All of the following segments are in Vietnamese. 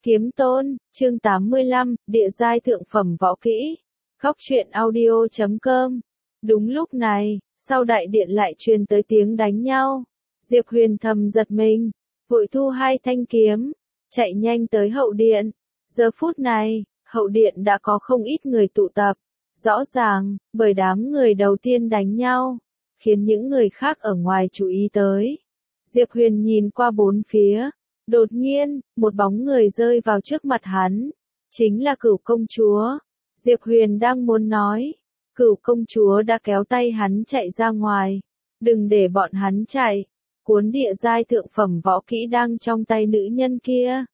Kiếm Tôn, chương 85, địa giai thượng phẩm võ kỹ. Góc truyện audio.com. Đúng lúc này, sau đại điện lại truyền tới tiếng đánh nhau. Diệp Huyền thầm giật mình, vội thu hai thanh kiếm, chạy nhanh tới hậu điện. Giờ phút này, hậu điện đã có không ít người tụ tập. Rõ ràng, bởi đám người đầu tiên đánh nhau, khiến những người khác ở ngoài chú ý tới. Diệp Huyền nhìn qua bốn phía. Đột nhiên, một bóng người rơi vào trước mặt hắn. Chính là Cửu công chúa. Diệp Huyền đang muốn nói. Cửu công chúa đã kéo tay hắn chạy ra ngoài. Đừng để bọn hắn chạy. Cuốn địa giai thượng phẩm võ kỹ đang trong tay nữ nhân kia.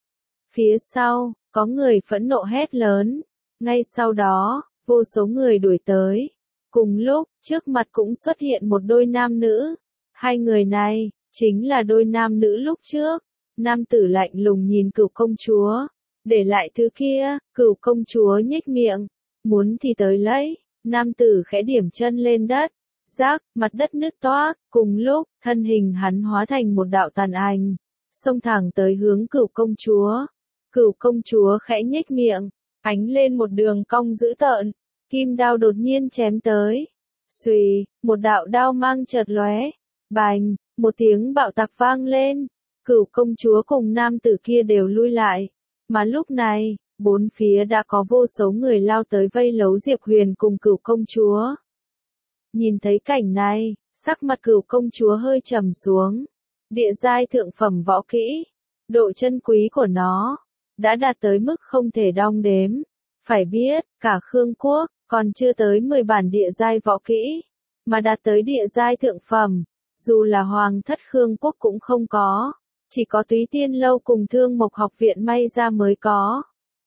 Phía sau, có người phẫn nộ hét lớn. Ngay sau đó, vô số người đuổi tới. Cùng lúc, trước mặt cũng xuất hiện một đôi nam nữ. Hai người này, chính là đôi nam nữ lúc trước. Nam tử lạnh lùng nhìn Cửu công chúa. Để lại thứ kia, Cửu công chúa nhếch miệng. Muốn thì tới lấy. Nam tử khẽ điểm chân lên đất. Rác, mặt đất nứt toác. Cùng lúc, thân hình hắn hóa thành một đạo tàn ảnh. Xông thẳng tới hướng Cửu công chúa. Cửu công chúa khẽ nhếch miệng. Ánh lên một đường cong dữ tợn. Kim đao đột nhiên chém tới. Xùy, một đạo đao mang chợt lóe. Bành, một tiếng bạo tạc vang lên. Cửu công chúa cùng nam tử kia đều lui lại. Mà lúc này, bốn phía đã có vô số người lao tới vây lấu Diệp Huyền cùng Cửu công chúa. Nhìn thấy cảnh này, sắc mặt Cửu công chúa hơi trầm xuống. Địa giai thượng phẩm võ kỹ, độ chân quý của nó đã đạt tới mức không thể đong đếm. Phải biết, cả Khương quốc còn chưa tới 10 bản địa giai võ kỹ, mà đạt tới địa giai thượng phẩm, dù là hoàng thất Khương quốc cũng không có. Chỉ có Túy Tiên Lâu cùng Thương Mộc học viện may ra mới có.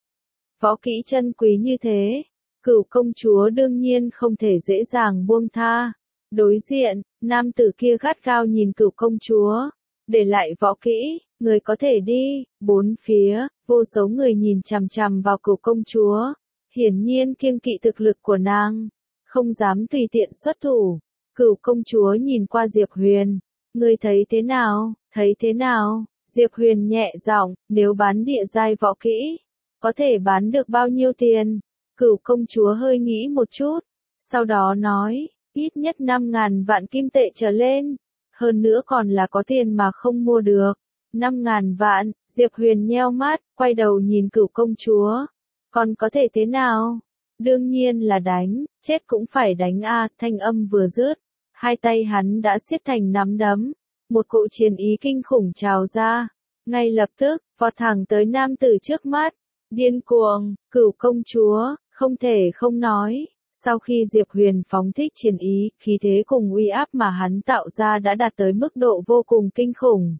Võ kỹ chân quý như thế, Cửu công chúa đương nhiên không thể dễ dàng buông tha. Đối diện, nam tử kia gắt gao nhìn Cửu công chúa. Để lại võ kỹ, người có thể đi. Bốn phía, vô số người nhìn chằm chằm vào Cửu công chúa. Hiển nhiên kiêng kỵ thực lực của nàng, không dám tùy tiện xuất thủ. Cửu công chúa nhìn qua Diệp Huyền. Ngươi thấy thế nào? Thấy thế nào? Diệp Huyền nhẹ giọng, nếu bán địa giai võ kỹ, có thể bán được bao nhiêu tiền? Cửu công chúa hơi nghĩ một chút, sau đó nói, ít nhất 5.000 vạn kim tệ trở lên, hơn nữa còn là có tiền mà không mua được. 5.000 vạn, Diệp Huyền nheo mắt, quay đầu nhìn Cửu công chúa. Còn có thể thế nào? Đương nhiên là đánh, chết cũng phải đánh a. Thanh âm vừa dứt, hai tay hắn đã siết thành nắm đấm. Một cỗ chiến ý kinh khủng trào ra, ngay lập tức, vọt thẳng tới nam tử trước mắt. Điên cuồng, Cửu công chúa, không thể không nói. Sau khi Diệp Huyền phóng thích chiến ý, khí thế cùng uy áp mà hắn tạo ra đã đạt tới mức độ vô cùng kinh khủng.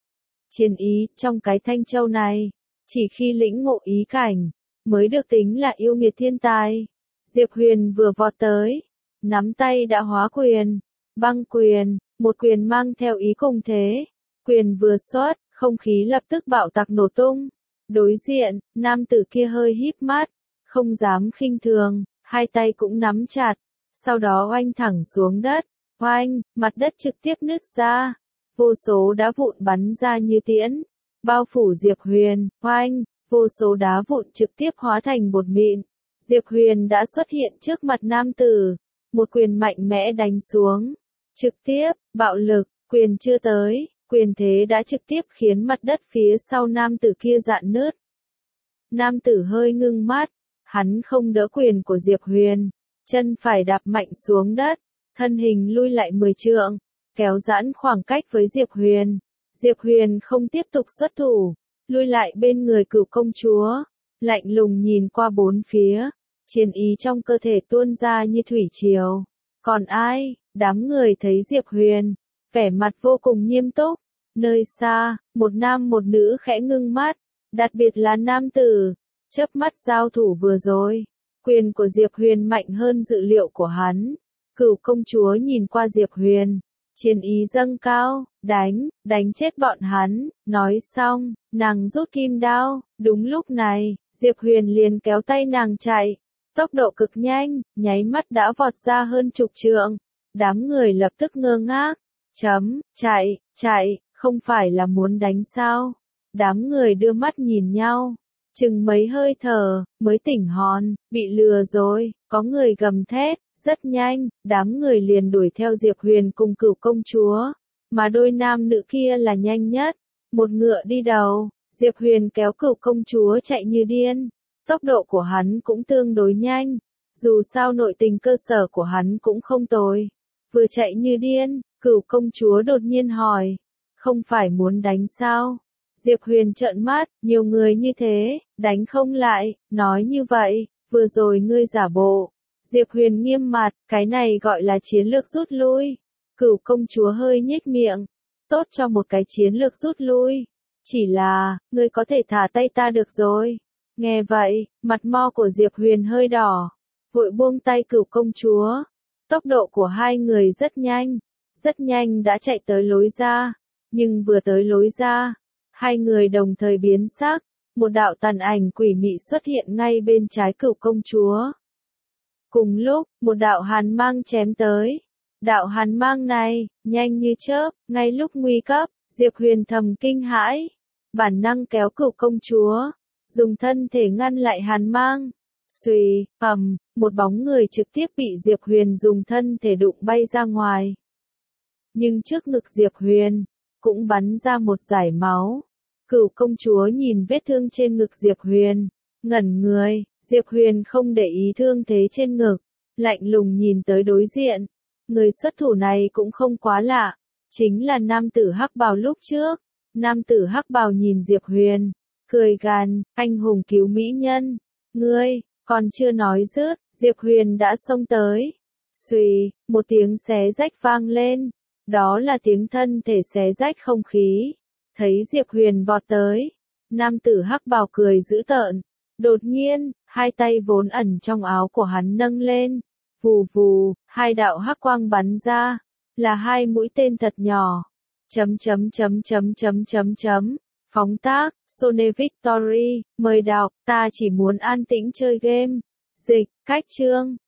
Chiến ý, trong cái thanh châu này, chỉ khi lĩnh ngộ ý cảnh, mới được tính là yêu nghiệt thiên tài. Diệp Huyền vừa vọt tới, nắm tay đã hóa quyền, băng quyền. Một quyền mang theo ý cùng thế. Quyền vừa xuất, không khí lập tức bạo tạc nổ tung. Đối diện, nam tử kia hơi híp mắt, không dám khinh thường, hai tay cũng nắm chặt. Sau đó oanh thẳng xuống đất. Oanh, mặt đất trực tiếp nứt ra. Vô số đá vụn bắn ra như tiễn. Bao phủ Diệp Huyền. Oanh, vô số đá vụn trực tiếp hóa thành bột mịn. Diệp Huyền đã xuất hiện trước mặt nam tử. Một quyền mạnh mẽ đánh xuống. Trực tiếp, bạo lực, quyền chưa tới, quyền thế đã trực tiếp khiến mặt đất phía sau nam tử kia rạn nứt. Nam tử hơi ngưng mắt, hắn không đỡ quyền của Diệp Huyền, chân phải đạp mạnh xuống đất, thân hình lui lại 10 trượng, kéo giãn khoảng cách với Diệp Huyền. Diệp Huyền không tiếp tục xuất thủ, lui lại bên người Cửu công chúa, lạnh lùng nhìn qua bốn phía, chiến ý trong cơ thể tuôn ra như thủy triều. Còn ai? Đám người thấy Diệp Huyền, vẻ mặt vô cùng nghiêm túc. Nơi xa, một nam một nữ khẽ ngưng mắt, đặc biệt là nam tử, chớp mắt giao thủ vừa rồi. Quyền của Diệp Huyền mạnh hơn dự liệu của hắn. Cửu công chúa nhìn qua Diệp Huyền, chiến ý dâng cao, đánh chết bọn hắn. Nói xong, nàng rút kim đao. Đúng lúc này, Diệp Huyền liền kéo tay nàng chạy. Tốc độ cực nhanh, nháy mắt đã vọt ra hơn chục trượng. Đám người lập tức ngơ ngác. Chạy, không phải là muốn đánh sao? Đám người đưa mắt nhìn nhau, chừng mấy hơi thở, mới tỉnh hòn, bị lừa rồi, có người gầm thét, rất nhanh, đám người liền đuổi theo Diệp Huyền cùng Cửu công chúa, mà đôi nam nữ kia là nhanh nhất, một ngựa đi đầu, Diệp Huyền kéo Cửu công chúa chạy như điên, tốc độ của hắn cũng tương đối nhanh, dù sao nội tình cơ sở của hắn cũng không tồi, vừa chạy như điên, Cửu công chúa đột nhiên hỏi, không phải muốn đánh sao? Diệp Huyền trợn mắt, nhiều người như thế, đánh không lại, nói như vậy, vừa rồi ngươi giả bộ. Diệp Huyền nghiêm mặt, cái này gọi là chiến lược rút lui. Cửu công chúa hơi nhếch miệng, tốt cho một cái chiến lược rút lui. Chỉ là, ngươi có thể thả tay ta được rồi. Nghe vậy, mặt mo của Diệp Huyền hơi đỏ, vội buông tay Cửu công chúa. Tốc độ của hai người rất nhanh đã chạy tới lối ra, nhưng vừa tới lối ra, hai người đồng thời biến sắc, một đạo tàn ảnh quỷ mị xuất hiện ngay bên trái Cửu công chúa. Cùng lúc, một đạo hàn mang chém tới. Đạo hàn mang này, nhanh như chớp, ngay lúc nguy cấp, Diệp Huyền thầm kinh hãi, bản năng kéo Cửu công chúa, dùng thân thể ngăn lại hàn mang. Xuy, một bóng người trực tiếp bị Diệp Huyền dùng thân thể đụng bay ra ngoài. Nhưng trước ngực Diệp Huyền, cũng bắn ra một dải máu. Cửu công chúa nhìn vết thương trên ngực Diệp Huyền, ngẩn người, Diệp Huyền không để ý thương thế trên ngực, lạnh lùng nhìn tới đối diện. Người xuất thủ này cũng không quá lạ, chính là nam tử hắc bào lúc trước. Nam tử hắc bào nhìn Diệp Huyền, cười gằn, anh hùng cứu mỹ nhân, ngươi, còn chưa nói dứt, Diệp Huyền đã xông tới. Xuy, một tiếng xé rách vang lên, đó là tiếng thân thể xé rách không khí. Thấy Diệp Huyền vọt tới, nam tử hắc bào cười dữ tợn. Đột nhiên, hai tay vốn ẩn trong áo của hắn nâng lên, vù vù, hai đạo hắc quang bắn ra, là hai mũi tên thật nhỏ. Phóng tác, Sone Victory, mời đọc, ta chỉ muốn an tĩnh chơi game. Dịch, cách chương.